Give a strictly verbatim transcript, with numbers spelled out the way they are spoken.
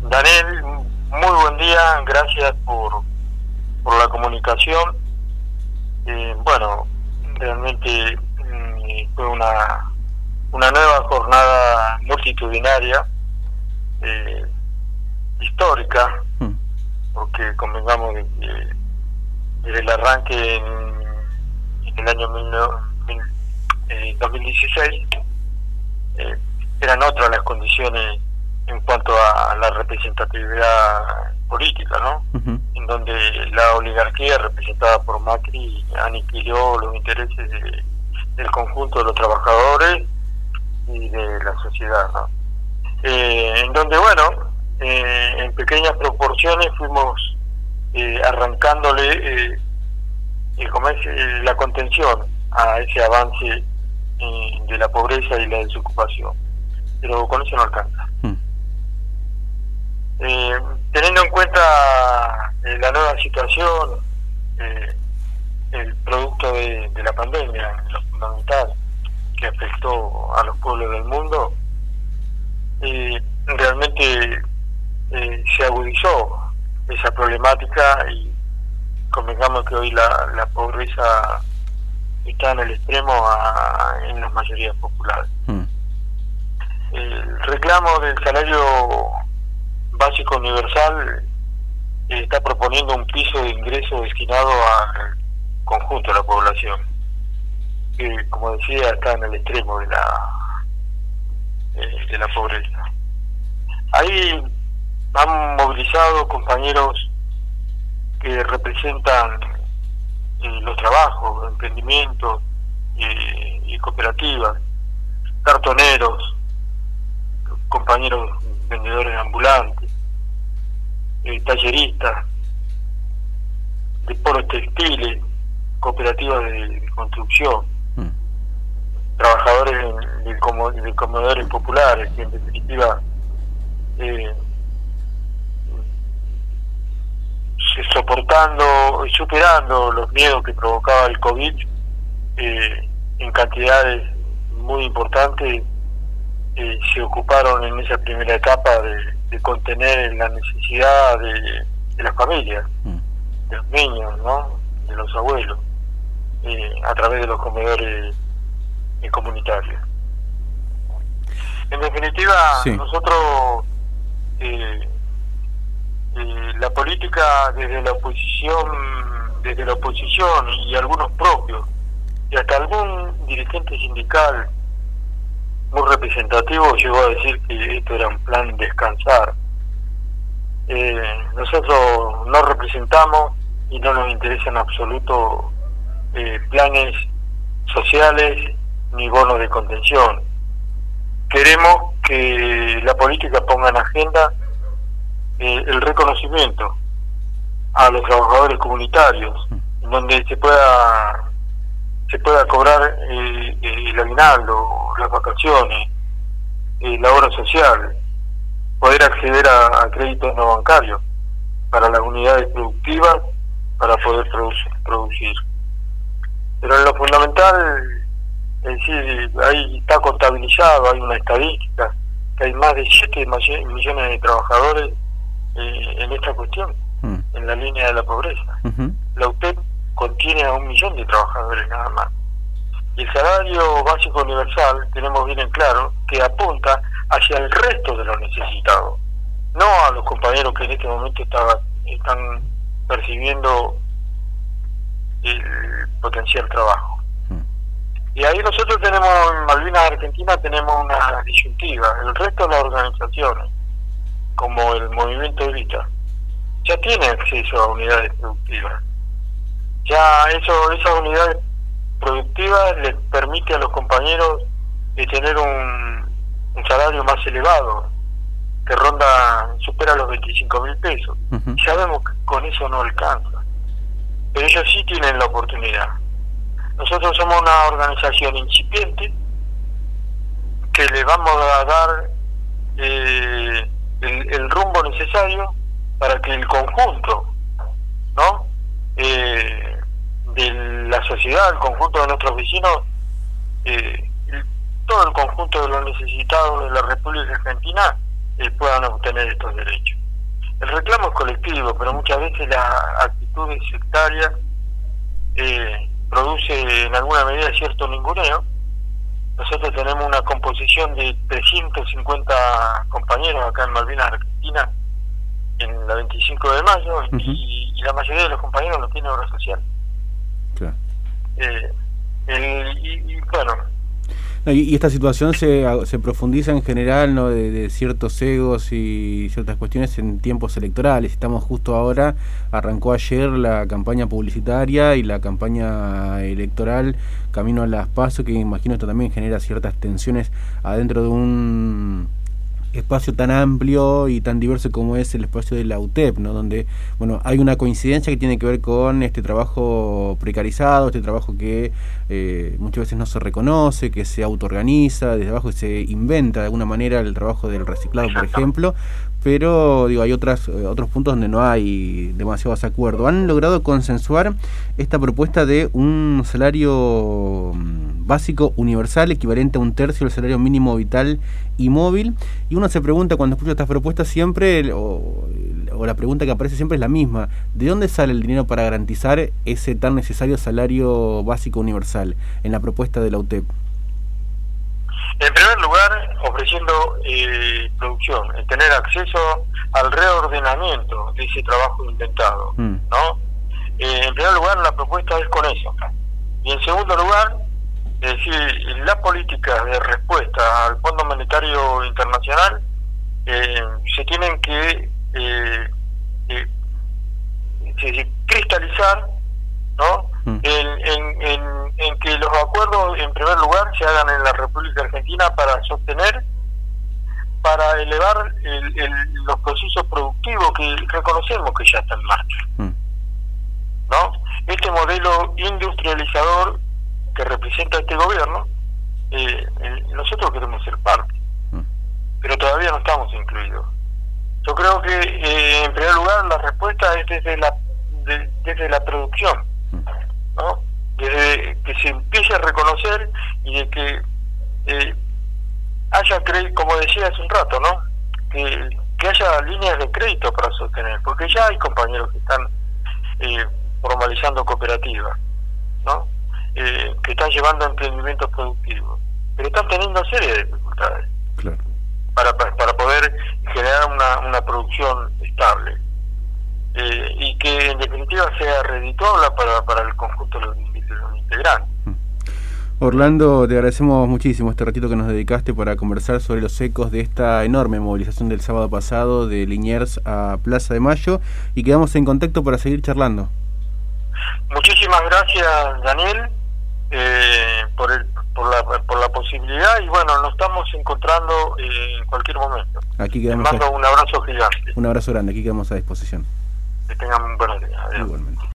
Daniel, muy buen día, gracias por, por la comunicación. Eh, bueno, realmente mm, fue una, una nueva jornada multitudinaria, eh, histórica, mm. porque convengamos de que desde el arranque en, en el año mil, mil, eh, dos mil dieciséis eh, eran otras las condiciones en cuanto a la representatividad política, ¿no? Uh-huh. En donde la oligarquía representada por Macri aniquiló los intereses de, del conjunto de los trabajadores y de la sociedad, ¿no? Eh, en donde, bueno, eh, en pequeñas proporciones fuimos eh, arrancándole eh, eh, como es, eh, la contención a ese avance eh, de la pobreza y la desocupación, pero con eso no alcanza. Uh-huh. Eh, teniendo en cuenta eh, la nueva situación, eh, el producto de, de la pandemia, lo fundamental, que afectó a los pueblos del mundo, eh, realmente eh, se agudizó esa problemática y convengamos que hoy la, la pobreza está en el extremo a, en las mayorías populares. Mm. El reclamo del salario básico universal eh, está proponiendo un piso de ingreso destinado al conjunto de la población, que, como decía, está en el extremo de la eh, de la pobreza. Ahí han movilizado compañeros que representan eh, los trabajos, emprendimientos eh, y cooperativas, cartoneros, compañeros vendedores ambulantes, eh, talleristas, de polos textiles, cooperativas de, de construcción, mm. trabajadores de, de, como, de comedores populares, que en definitiva eh, soportando y superando los miedos que provocaba el COVID eh, en cantidades muy importantes, eh, se ocuparon en esa primera etapa de, de contener la necesidad de, de las familias, mm. de los niños, ¿no? De los abuelos, eh, a través de los comedores eh, comunitarios. En definitiva, sí. nosotros eh, eh, la política desde la oposición, desde la oposición y algunos propios, y hasta algún dirigente sindical muy representativo llegó a decir que esto era un plan descansar. Eh, nosotros no representamos y no nos interesa en absoluto eh, planes sociales ni bonos de contención. Queremos que la política ponga en agenda eh, el reconocimiento a los trabajadores comunitarios, donde se pueda se pueda cobrar eh, el aguinaldo, las vacaciones, eh, la obra social, poder acceder a, a créditos no bancarios para las unidades productivas para poder producir, producir. Pero en lo fundamental, es decir, ahí está contabilizado, hay una estadística, que hay más de siete millones de trabajadores eh, en esta cuestión, mm. en la línea de la pobreza. Uh-huh. La U T E P contiene a un millón de trabajadores nada más. Y el salario básico universal, tenemos bien en claro, que apunta hacia el resto de los necesitados, no a los compañeros que en este momento está, están percibiendo el potencial trabajo. Mm. Y ahí nosotros tenemos, en Malvinas Argentina, tenemos una disyuntiva. El resto de las organizaciones, como el Movimiento Evita, ya tiene acceso a unidades productivas. Ya eso, esas unidades productivas les permite a los compañeros de tener un, un salario más elevado, que ronda, supera los veinticinco mil pesos. Uh-huh. Y sabemos que con eso no alcanza. Pero ellos sí tienen la oportunidad. Nosotros somos una organización incipiente que le vamos a dar eh, el, el rumbo necesario para que el conjunto, ¿no? Eh, de la sociedad, el conjunto de nuestros vecinos, eh, el, todo el conjunto de los necesitados de la República Argentina eh, puedan obtener estos derechos. El reclamo es colectivo, pero muchas veces la actitud sectaria eh, produce en alguna medida cierto ninguneo. Nosotros tenemos una composición de trescientos cincuenta compañeros acá en Malvinas Argentina, en la veinticinco de mayo, uh-huh. y, y la mayoría de los compañeros no tienen obra social. Claro. Eh, el, y, y bueno... No, y, y esta situación se, se profundiza en general, ¿no?, de, de ciertos egos y ciertas cuestiones en tiempos electorales. Estamos justo ahora, arrancó ayer la campaña publicitaria y la campaña electoral camino a las PASO, que imagino esto también genera ciertas tensiones adentro de un espacio tan amplio y tan diverso como es el espacio de la U T E P, ¿no?, donde, bueno, hay una coincidencia que tiene que ver con este trabajo precarizado, este trabajo que eh, muchas veces no se reconoce, que se autoorganiza desde abajo y se inventa de alguna manera el trabajo del reciclado, por ejemplo, pero digo, hay otras eh, otros puntos donde no hay demasiados acuerdos. Han logrado consensuar esta propuesta de un salario básico universal equivalente a un tercio del salario mínimo vital y móvil, y uno se pregunta cuando escucha estas propuestas siempre, o, o la pregunta que aparece siempre es la misma: ¿de dónde sale el dinero para garantizar ese tan necesario salario básico universal en la propuesta de la U T E P? En primer lugar, ofreciendo eh, producción, el tener acceso al reordenamiento de ese trabajo inventado, mm. ¿no? Eh, en primer lugar, la propuesta es con eso. Y en segundo lugar, es decir, las políticas de respuesta al Fondo Monetario Internacional eh, se tienen que eh, eh, se, cristalizar, ¿no? Mm. En, en, en, en que los acuerdos, en primer lugar, se hagan en la República Argentina para sostener, para elevar el, el, los procesos productivos que reconocemos que ya están en marcha, mm. ¿no? Este modelo industrializador que representa este gobierno, eh, eh, nosotros queremos ser parte, mm. pero todavía no estamos incluidos. Yo creo que, eh, en primer lugar, la respuesta es desde la de, desde la producción, ¿no? Desde que se empiece a reconocer y de que eh, haya crédito, como decía hace un rato, ¿no? Que, que haya líneas de crédito para sostener, porque ya hay compañeros que están eh, formalizando cooperativas, ¿no? Eh, que están llevando emprendimientos productivos, pero están teniendo serie de dificultades, claro, para, para, para poder generar una, una producción estable. Eh, y que en definitiva sea redituable para, para el conjunto de los, de los integrantes. Orlando, te agradecemos muchísimo este ratito que nos dedicaste para conversar sobre los ecos de esta enorme movilización del sábado pasado de Liniers a Plaza de Mayo, y quedamos en contacto para seguir charlando. Muchísimas gracias, Daniel, eh, por, el, por, la, por la posibilidad, y bueno, nos estamos encontrando eh, en cualquier momento. Aquí quedamos. Te mando a... un abrazo gigante. Un abrazo grande, aquí quedamos a disposición. Que tengan un buen día. Adiós. Igualmente.